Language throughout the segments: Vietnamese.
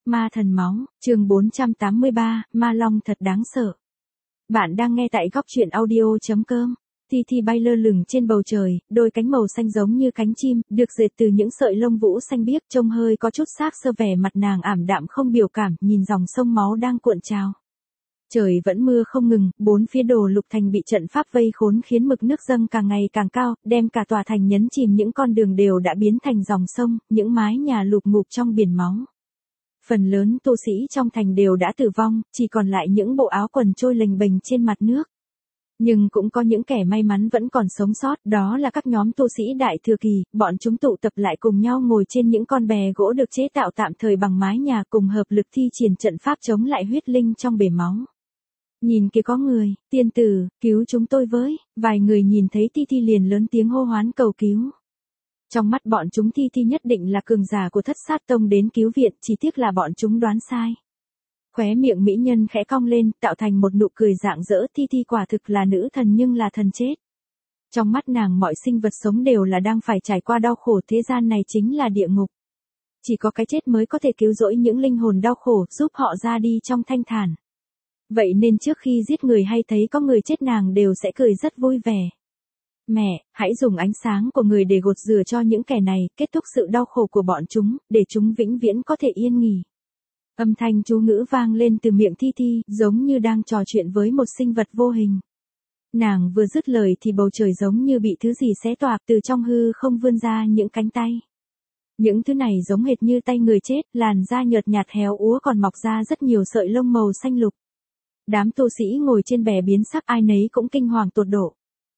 Ma thần máu, chương 483, Ma Long thật đáng sợ. Bạn đang nghe tại góc truyện audio.com. Thi bay lơ lửng trên bầu trời, đôi cánh màu xanh giống như cánh chim, được dệt từ những sợi lông vũ xanh biếc, trông hơi có chút xác sơ, vẻ mặt nàng ảm đạm không biểu cảm, nhìn dòng sông máu đang cuộn trào. Trời vẫn mưa không ngừng, bốn phía Đồ Lục Thành bị trận pháp vây khốn khiến mực nước dâng càng ngày càng cao, đem cả tòa thành nhấn chìm, những con đường đều đã biến thành dòng sông, những mái nhà lụp ngụp trong biển máu. Phần lớn tu sĩ trong thành đều đã tử vong, chỉ còn lại những bộ áo quần trôi lềnh bềnh trên mặt nước. Nhưng cũng có những kẻ may mắn vẫn còn sống sót, đó là các nhóm tu sĩ Đại Thừa Kỳ, bọn chúng tụ tập lại cùng nhau ngồi trên những con bè gỗ được chế tạo tạm thời bằng mái nhà, cùng hợp lực thi triển trận pháp chống lại huyết linh trong bể máu. Nhìn kìa có người, tiên tử, cứu chúng tôi với, vài người nhìn thấy Thi liền lớn tiếng hô hoán cầu cứu. Trong mắt bọn chúng Thi nhất định là cường giả của Thất Sát Tông đến cứu viện, chỉ tiếc là bọn chúng đoán sai. Khóe miệng mỹ nhân khẽ cong lên, tạo thành một nụ cười rạng rỡ. Thi quả thực là nữ thần nhưng là thần chết. Trong mắt nàng mọi sinh vật sống đều là đang phải trải qua đau khổ, thế gian này chính là địa ngục. Chỉ có cái chết mới có thể cứu rỗi những linh hồn đau khổ, giúp họ ra đi trong thanh thản. Vậy nên trước khi giết người hay thấy có người chết nàng đều sẽ cười rất vui vẻ. Mẹ, hãy dùng ánh sáng của người để gột rửa cho những kẻ này, kết thúc sự đau khổ của bọn chúng, để chúng vĩnh viễn có thể yên nghỉ. Âm thanh chú ngữ vang lên từ miệng Thi, giống như đang trò chuyện với một sinh vật vô hình. Nàng vừa dứt lời thì bầu trời giống như bị thứ gì xé toạc, từ trong hư không vươn ra những cánh tay. Những thứ này giống hệt như tay người chết, làn da nhợt nhạt héo úa còn mọc ra rất nhiều sợi lông màu xanh lục. Đám tu sĩ ngồi trên bè biến sắc, ai nấy cũng kinh hoàng tột độ.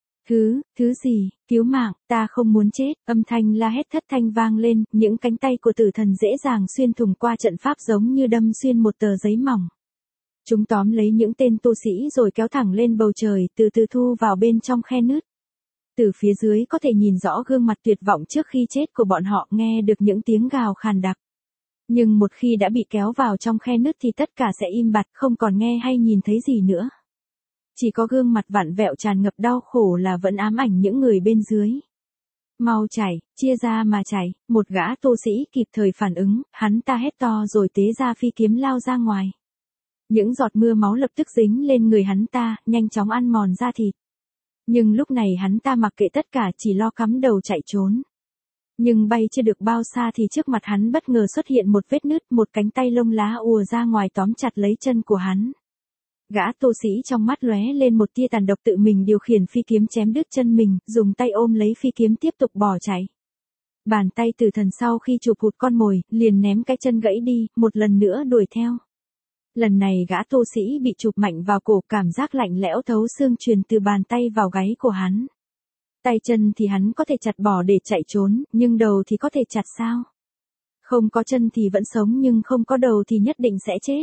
Thứ gì, cứu mạng, ta không muốn chết, âm thanh la hét thất thanh vang lên, những cánh tay của tử thần dễ dàng xuyên thủng qua trận pháp giống như đâm xuyên một tờ giấy mỏng. Chúng tóm lấy những tên tu sĩ rồi kéo thẳng lên bầu trời, từ từ thu vào bên trong khe nứt. Từ phía dưới có thể nhìn rõ gương mặt tuyệt vọng trước khi chết của bọn họ, nghe được những tiếng gào khàn đặc. Nhưng một khi đã bị kéo vào trong khe nứt thì tất cả sẽ im bặt, không còn nghe hay nhìn thấy gì nữa. Chỉ có gương mặt vặn vẹo tràn ngập đau khổ là vẫn ám ảnh những người bên dưới. Mau chảy, chia ra mà chảy, một gã tu sĩ kịp thời phản ứng, hắn ta hét to rồi tế ra phi kiếm lao ra ngoài. Những giọt mưa máu lập tức dính lên người hắn ta, nhanh chóng ăn mòn da thịt. Nhưng lúc này hắn ta mặc kệ tất cả, chỉ lo cắm đầu chạy trốn. Nhưng bay chưa được bao xa thì trước mặt hắn bất ngờ xuất hiện một vết nứt, một cánh tay lông lá ùa ra ngoài tóm chặt lấy chân của hắn. Gã tu sĩ trong mắt lóe lên một tia tàn độc, tự mình điều khiển phi kiếm chém đứt chân mình, dùng tay ôm lấy phi kiếm tiếp tục bỏ chạy. Bàn tay tử thần sau khi chụp hụt con mồi, liền ném cái chân gãy đi, một lần nữa đuổi theo. Lần này gã tu sĩ bị chụp mạnh vào cổ, cảm giác lạnh lẽo thấu xương truyền từ bàn tay vào gáy của hắn. Tay chân thì hắn có thể chặt bỏ để chạy trốn, nhưng đầu thì có thể chặt sao? Không có chân thì vẫn sống nhưng không có đầu thì nhất định sẽ chết.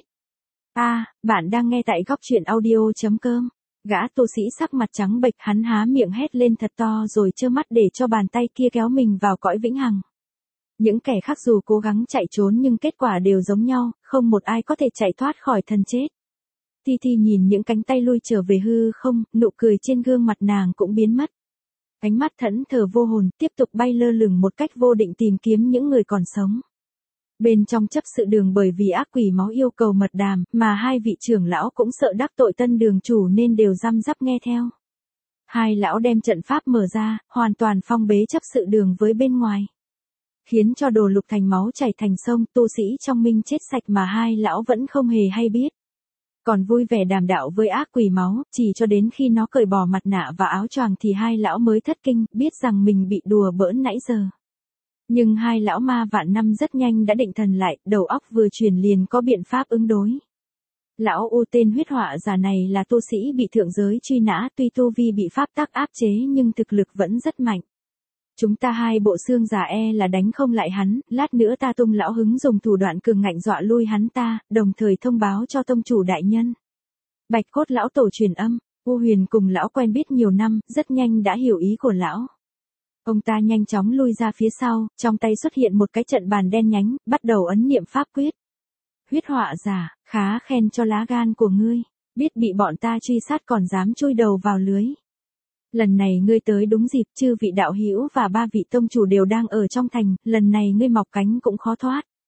Bạn đang nghe tại góc truyện audio.com. Gã tu sĩ sắc mặt trắng bệch, hắn há miệng hét lên thật to rồi trơ mắt để cho bàn tay kia kéo mình vào cõi vĩnh hằng. Những kẻ khác dù cố gắng chạy trốn nhưng kết quả đều giống nhau, không một ai có thể chạy thoát khỏi thần chết. Thi nhìn những cánh tay lui trở về hư không, nụ cười trên gương mặt nàng cũng biến mất. Ánh mắt thẫn thờ vô hồn, tiếp tục bay lơ lửng một cách vô định tìm kiếm những người còn sống. Bên trong chấp sự đường bởi vì ác quỷ máu yêu cầu mật đàm, mà hai vị trưởng lão cũng sợ đắc tội tân đường chủ nên đều răm rắp nghe theo. Hai lão đem trận pháp mở ra, hoàn toàn phong bế chấp sự đường với bên ngoài. Khiến cho Đồ Lục Thành máu chảy thành sông, tu sĩ trong minh chết sạch mà hai lão vẫn không hề hay biết. Còn vui vẻ đàm đạo với ác quỷ máu, chỉ cho đến khi nó cởi bỏ mặt nạ và áo choàng thì hai lão mới thất kinh, biết rằng mình bị đùa bỡn nãy giờ. Nhưng hai lão ma vạn năm rất nhanh đã định thần lại, đầu óc vừa chuyển liền có biện pháp ứng đối. Lão U tên huyết họa giả này là tu sĩ bị thượng giới truy nã, tuy tu vi bị pháp tắc áp chế nhưng thực lực vẫn rất mạnh. Chúng ta hai bộ xương giả là đánh không lại hắn, lát nữa ta tung lão hứng dùng thủ đoạn cường ngạnh dọa lui hắn ta, đồng thời thông báo cho tông chủ đại nhân. Bạch Cốt lão tổ truyền âm, U Huyền cùng lão quen biết nhiều năm, rất nhanh đã hiểu ý của lão. Ông ta nhanh chóng lui ra phía sau, trong tay xuất hiện một cái trận bàn đen nhánh, bắt đầu ấn niệm pháp quyết. Huyết họa giả, khá khen cho lá gan của ngươi, biết bị bọn ta truy sát còn dám chui đầu vào lưới. Lần này ngươi tới đúng dịp, chư vị đạo hữu và ba vị tông chủ đều đang ở trong thành, lần này ngươi mọc cánh cũng khó thoát.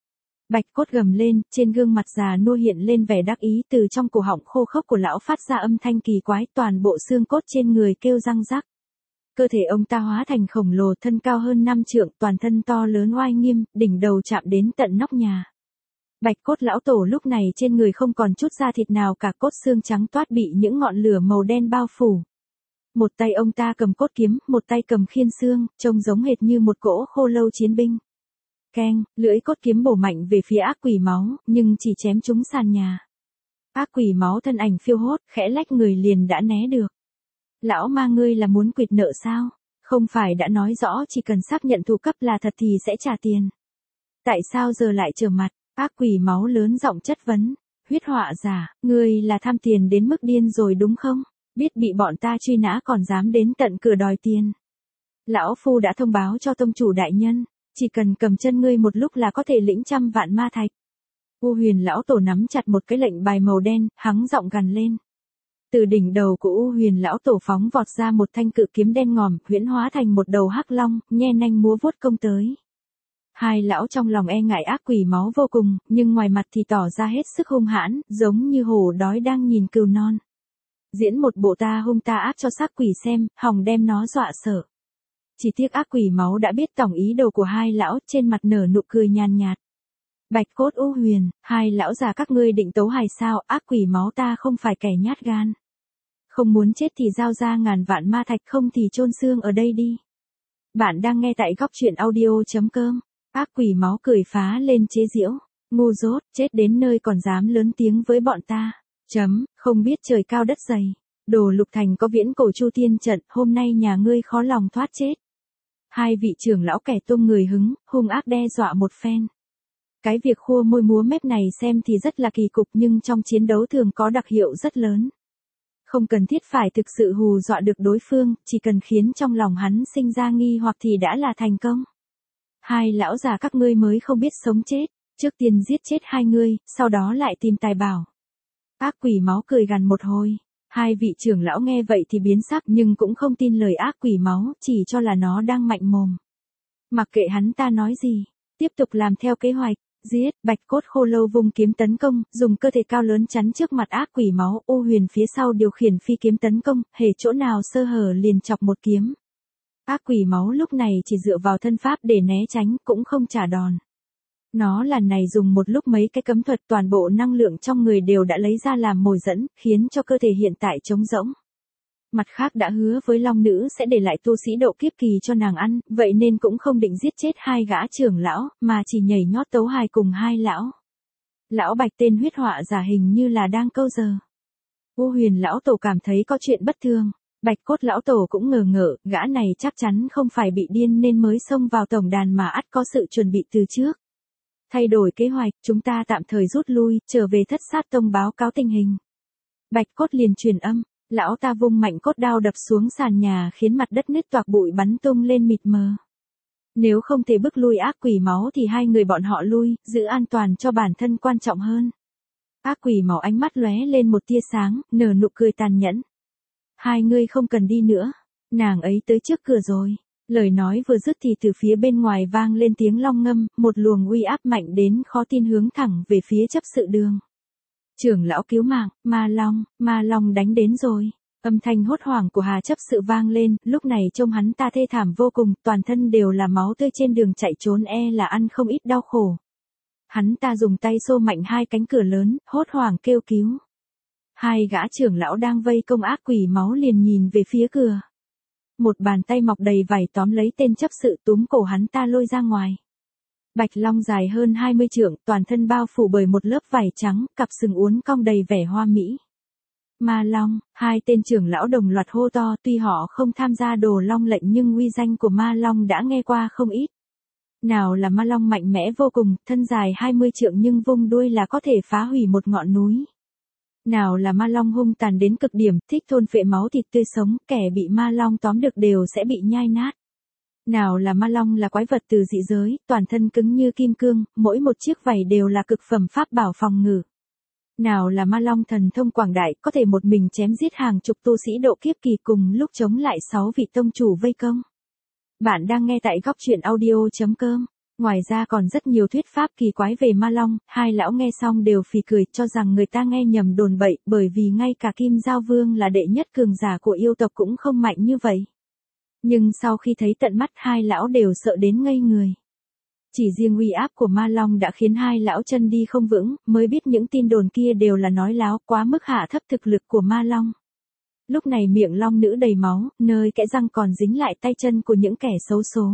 Bạch Cốt gầm lên, trên gương mặt già nua hiện lên vẻ đắc ý, từ trong cổ họng khô khốc của lão phát ra âm thanh kỳ quái, toàn bộ xương cốt trên người kêu răng rắc. Cơ thể ông ta hóa thành khổng lồ, thân cao hơn 5 trượng, toàn thân to lớn oai nghiêm, đỉnh đầu chạm đến tận nóc nhà. Bạch Cốt lão tổ lúc này trên người không còn chút da thịt nào cả, cốt xương trắng toát bị những ngọn lửa màu đen bao phủ. Một tay ông ta cầm cốt kiếm, một tay cầm khiên xương, trông giống hệt như một cỗ khô lâu chiến binh. Keng, lưỡi cốt kiếm bổ mạnh về phía ác quỷ máu, nhưng chỉ chém trúng sàn nhà. Ác quỷ máu thân ảnh phiêu hốt, khẽ lách người liền đã né được. Lão ma ngươi là muốn quỵt nợ sao? Không phải đã nói rõ chỉ cần xác nhận thù cấp là thật thì sẽ trả tiền. Tại sao giờ lại trở mặt? Ác quỷ máu lớn giọng chất vấn. Huyết họa giả, ngươi là tham tiền đến mức điên rồi đúng không? Biết bị bọn ta truy nã còn dám đến tận cửa đòi tiền. Lão phu đã thông báo cho tông chủ đại nhân, chỉ cần cầm chân ngươi một lúc là có thể lĩnh 100 vạn ma thạch. U Huyền lão tổ nắm chặt một cái lệnh bài màu đen, hắng giọng gằn lên. Từ đỉnh đầu của U Huyền lão tổ phóng vọt ra một thanh cự kiếm đen ngòm, huyễn hóa thành một đầu hắc long, nhe nanh múa vuốt công tới. Hai lão trong lòng e ngại ác quỷ máu vô cùng, nhưng ngoài mặt thì tỏ ra hết sức hung hãn, giống như hổ đói đang nhìn cừu non. Diễn một bộ ta hung ta ác cho xác quỷ xem, hòng đem nó dọa sợ. Chỉ tiếc ác quỷ máu đã biết tổng ý đồ của hai lão, trên mặt nở nụ cười nhàn nhạt. Bạch Cốt U Huyền, hai lão già các ngươi định tấu hài sao? Ác quỷ máu ta không phải kẻ nhát gan. Không muốn chết thì giao ra ngàn vạn ma thạch, không thì chôn xương ở đây đi. Bạn đang nghe tại góc truyện audio.com. Ác quỷ máu cười phá lên chế giễu. Ngu dốt, chết đến nơi còn dám lớn tiếng với bọn ta. Không biết trời cao đất dày. Đồ Lục Thành có viễn cổ chu tiên trận, hôm nay nhà ngươi khó lòng thoát chết. Hai vị trưởng lão kẻ tung người hứng, hung ác đe dọa một phen. Cái việc khua môi múa mép này xem thì rất là kỳ cục, nhưng trong chiến đấu thường có đặc hiệu rất lớn. Không cần thiết phải thực sự hù dọa được đối phương, chỉ cần khiến trong lòng hắn sinh ra nghi hoặc thì đã là thành công. Hai lão già các ngươi mới không biết sống chết, trước tiên giết chết hai ngươi, sau đó lại tìm tài bảo. Ác quỷ máu cười gằn một hồi. Hai vị trưởng lão nghe vậy thì biến sắc, nhưng cũng không tin lời ác quỷ máu, chỉ cho là nó đang mạnh mồm. Mặc kệ hắn ta nói gì, tiếp tục làm theo kế hoạch. Giết. Bạch Cốt khô lâu vung kiếm tấn công, dùng cơ thể cao lớn chắn trước mặt ác quỷ máu. U Huyền phía sau điều khiển phi kiếm tấn công, hễ chỗ nào sơ hở liền chọc một kiếm. Ác quỷ máu lúc này chỉ dựa vào thân pháp để né tránh, cũng không trả đòn. Nó lần này dùng một lúc mấy cái cấm thuật, toàn bộ năng lượng trong người đều đã lấy ra làm mồi dẫn, khiến cho cơ thể hiện tại trống rỗng. Mặt khác đã hứa với Long Nữ sẽ để lại tu sĩ độ kiếp kỳ cho nàng ăn, vậy nên cũng không định giết chết hai gã trưởng lão, mà chỉ nhảy nhót tấu hài cùng hai lão. Lão Bạch tên huyết họa giả hình như là đang câu giờ. U Huyền lão tổ cảm thấy có chuyện bất thường. Bạch Cốt lão tổ cũng ngờ ngợ, gã này chắc chắn không phải bị điên nên mới xông vào tổng đàn mà ắt có sự chuẩn bị từ trước. Thay đổi kế hoạch, chúng ta tạm thời rút lui, trở về Thất Sát Tông báo cáo tình hình. Bạch Cốt liền truyền âm, lão ta vung mạnh cốt đao đập xuống sàn nhà khiến mặt đất nứt toạc, bụi bắn tung lên mịt mờ. Nếu không thể bức lui ác quỷ máu thì hai người bọn họ lui, giữ an toàn cho bản thân quan trọng hơn. Ác quỷ máu ánh mắt lóe lên một tia sáng, nở nụ cười tàn nhẫn. Hai ngươi không cần đi nữa, nàng ấy tới trước cửa rồi. Lời nói vừa dứt thì từ phía bên ngoài vang lên tiếng long ngâm, một luồng uy áp mạnh đến khó tin hướng thẳng về phía chấp sự đường. Trưởng lão cứu mạng, ma long đánh đến rồi. Âm thanh hốt hoảng của Hà chấp sự vang lên, lúc này trông hắn ta thê thảm vô cùng, toàn thân đều là máu tươi, trên đường chạy trốn e là ăn không ít đau khổ. Hắn ta dùng tay xô mạnh hai cánh cửa lớn, hốt hoảng kêu cứu. Hai gã trưởng lão đang vây công ác quỷ máu liền nhìn về phía cửa. Một bàn tay mọc đầy vảy tóm lấy tên chấp sự, túm cổ hắn ta lôi ra ngoài. Bạch long dài hơn 20 trượng, toàn thân bao phủ bởi một lớp vảy trắng, cặp sừng uốn cong đầy vẻ hoa mỹ. Ma long, hai tên trưởng lão đồng loạt hô to, tuy họ không tham gia đồ long lệnh nhưng uy danh của ma long đã nghe qua không ít. Nào là ma long mạnh mẽ vô cùng, thân dài 20 trượng nhưng vung đuôi là có thể phá hủy một ngọn núi. Nào là ma long hung tàn đến cực điểm, thích thôn phệ máu thịt tươi sống, kẻ bị ma long tóm được đều sẽ bị nhai nát. Nào là ma long là quái vật từ dị giới, toàn thân cứng như kim cương, mỗi một chiếc vảy đều là cực phẩm pháp bảo phòng ngự. Nào là ma long thần thông quảng đại, có thể một mình chém giết hàng chục tu sĩ độ kiếp kỳ cùng lúc chống lại 6 vị tông chủ vây công. Bạn đang nghe tại góc truyện audio.com. Ngoài ra còn rất nhiều thuyết pháp kỳ quái về ma long, hai lão nghe xong đều phì cười cho rằng người ta nghe nhầm đồn bậy, bởi vì ngay cả Kim Giao Vương là đệ nhất cường giả của yêu tộc cũng không mạnh như vậy. Nhưng sau khi thấy tận mắt hai lão đều sợ đến ngây người. Chỉ riêng uy áp của ma long đã khiến hai lão chân đi không vững, mới biết những tin đồn kia đều là nói láo, quá mức hạ thấp thực lực của ma long. Lúc này miệng long nữ đầy máu, nơi kẽ răng còn dính lại tay chân của những kẻ xấu số.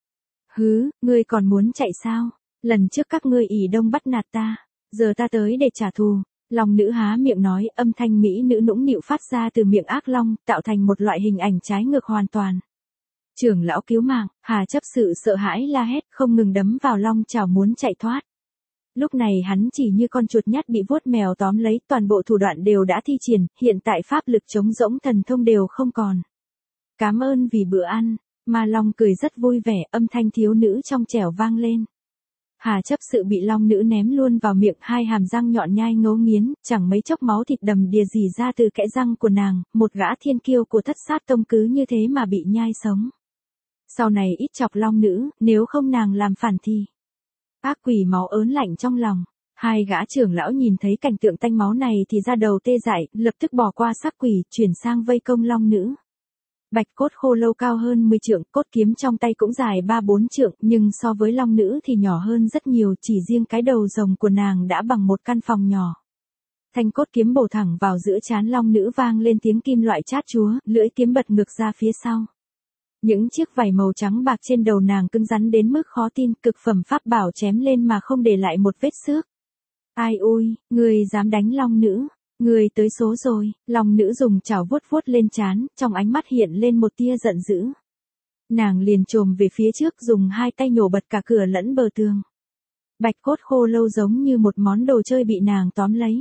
Hứ, ngươi còn muốn chạy sao? Lần trước các ngươi ỷ đông bắt nạt ta, giờ ta tới để trả thù. Long nữ há miệng nói, âm thanh mỹ nữ nũng nịu phát ra từ miệng ác long, tạo thành một loại hình ảnh trái ngược hoàn toàn. Trưởng lão cứu mạng, Hà chấp sự sợ hãi la hét, không ngừng đấm vào long chảo muốn chạy thoát. Lúc này hắn chỉ như con chuột nhắt bị vuốt mèo tóm lấy, toàn bộ thủ đoạn đều đã thi triển, hiện tại pháp lực chống rỗng thần thông đều không còn. Cảm ơn vì bữa ăn. Ma long cười rất vui vẻ, âm thanh thiếu nữ trong trẻo vang lên. Hà chấp sự bị long nữ ném luôn vào miệng, hai hàm răng nhọn nhai ngấu nghiến, chẳng mấy chốc máu thịt đầm đìa rỉ ra từ kẽ răng của nàng, một gã thiên kiêu của Thất Sát Tông cứ như thế mà bị nhai sống. Sau này ít chọc long nữ, nếu không nàng làm phản thì. Ác quỷ máu ớn lạnh trong lòng. Hai gã trưởng lão nhìn thấy cảnh tượng tanh máu này thì ra đầu tê dại, lập tức bỏ qua xác quỷ, chuyển sang vây công long nữ. Bạch cốt khô lâu cao hơn 10 trượng, cốt kiếm trong tay cũng dài 3-4 trượng, nhưng so với long nữ thì nhỏ hơn rất nhiều, chỉ riêng cái đầu rồng của nàng đã bằng một căn phòng nhỏ. Thanh cốt kiếm bổ thẳng vào giữa trán long nữ, vang lên tiếng kim loại chát chúa, lưỡi kiếm bật ngược ra phía sau. Những chiếc vảy màu trắng bạc trên đầu nàng cứng rắn đến mức khó tin, cực phẩm pháp bảo chém lên mà không để lại một vết xước. Ai ôi, người dám đánh long nữ, người tới số rồi. Long nữ dùng chảo vuốt vuốt lên trán, trong ánh mắt hiện lên một tia giận dữ. Nàng liền chồm về phía trước, dùng hai tay nhổ bật cả cửa lẫn bờ tường. Bạch cốt khô lâu giống như một món đồ chơi bị nàng tóm lấy.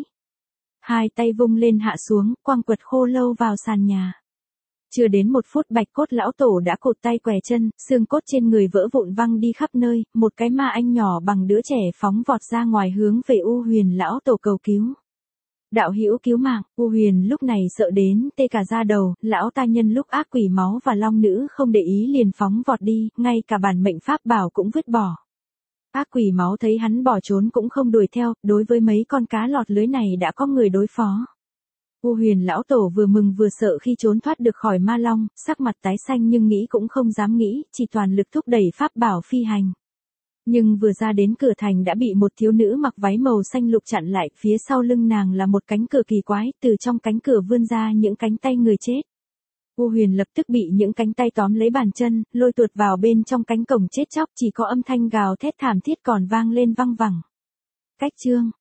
Hai tay vung lên hạ xuống, quăng quật khô lâu vào sàn nhà. Chưa đến 1 phút bạch cốt lão tổ đã cụt tay què chân, xương cốt trên người vỡ vụn văng đi khắp nơi, một cái ma anh nhỏ bằng đứa trẻ phóng vọt ra ngoài hướng về U Huyền lão tổ cầu cứu. Đạo hữu cứu mạng, U Huyền lúc này sợ đến tê cả da đầu, lão ta nhân lúc ác quỷ máu và long nữ không để ý liền phóng vọt đi, ngay cả bản mệnh pháp bảo cũng vứt bỏ. Ác quỷ máu thấy hắn bỏ trốn cũng không đuổi theo, đối với mấy con cá lọt lưới này đã có người đối phó. U Huyền lão tổ vừa mừng vừa sợ khi trốn thoát được khỏi ma long, sắc mặt tái xanh nhưng nghĩ cũng không dám nghĩ, chỉ toàn lực thúc đẩy pháp bảo phi hành. Nhưng vừa ra đến cửa thành đã bị một thiếu nữ mặc váy màu xanh lục chặn lại, phía sau lưng nàng là một cánh cửa kỳ quái, từ trong cánh cửa vươn ra những cánh tay người chết. U Huyền lập tức bị những cánh tay tóm lấy bàn chân, lôi tuột vào bên trong cánh cổng chết chóc, chỉ có âm thanh gào thét thảm thiết còn vang lên văng vẳng. Cách chương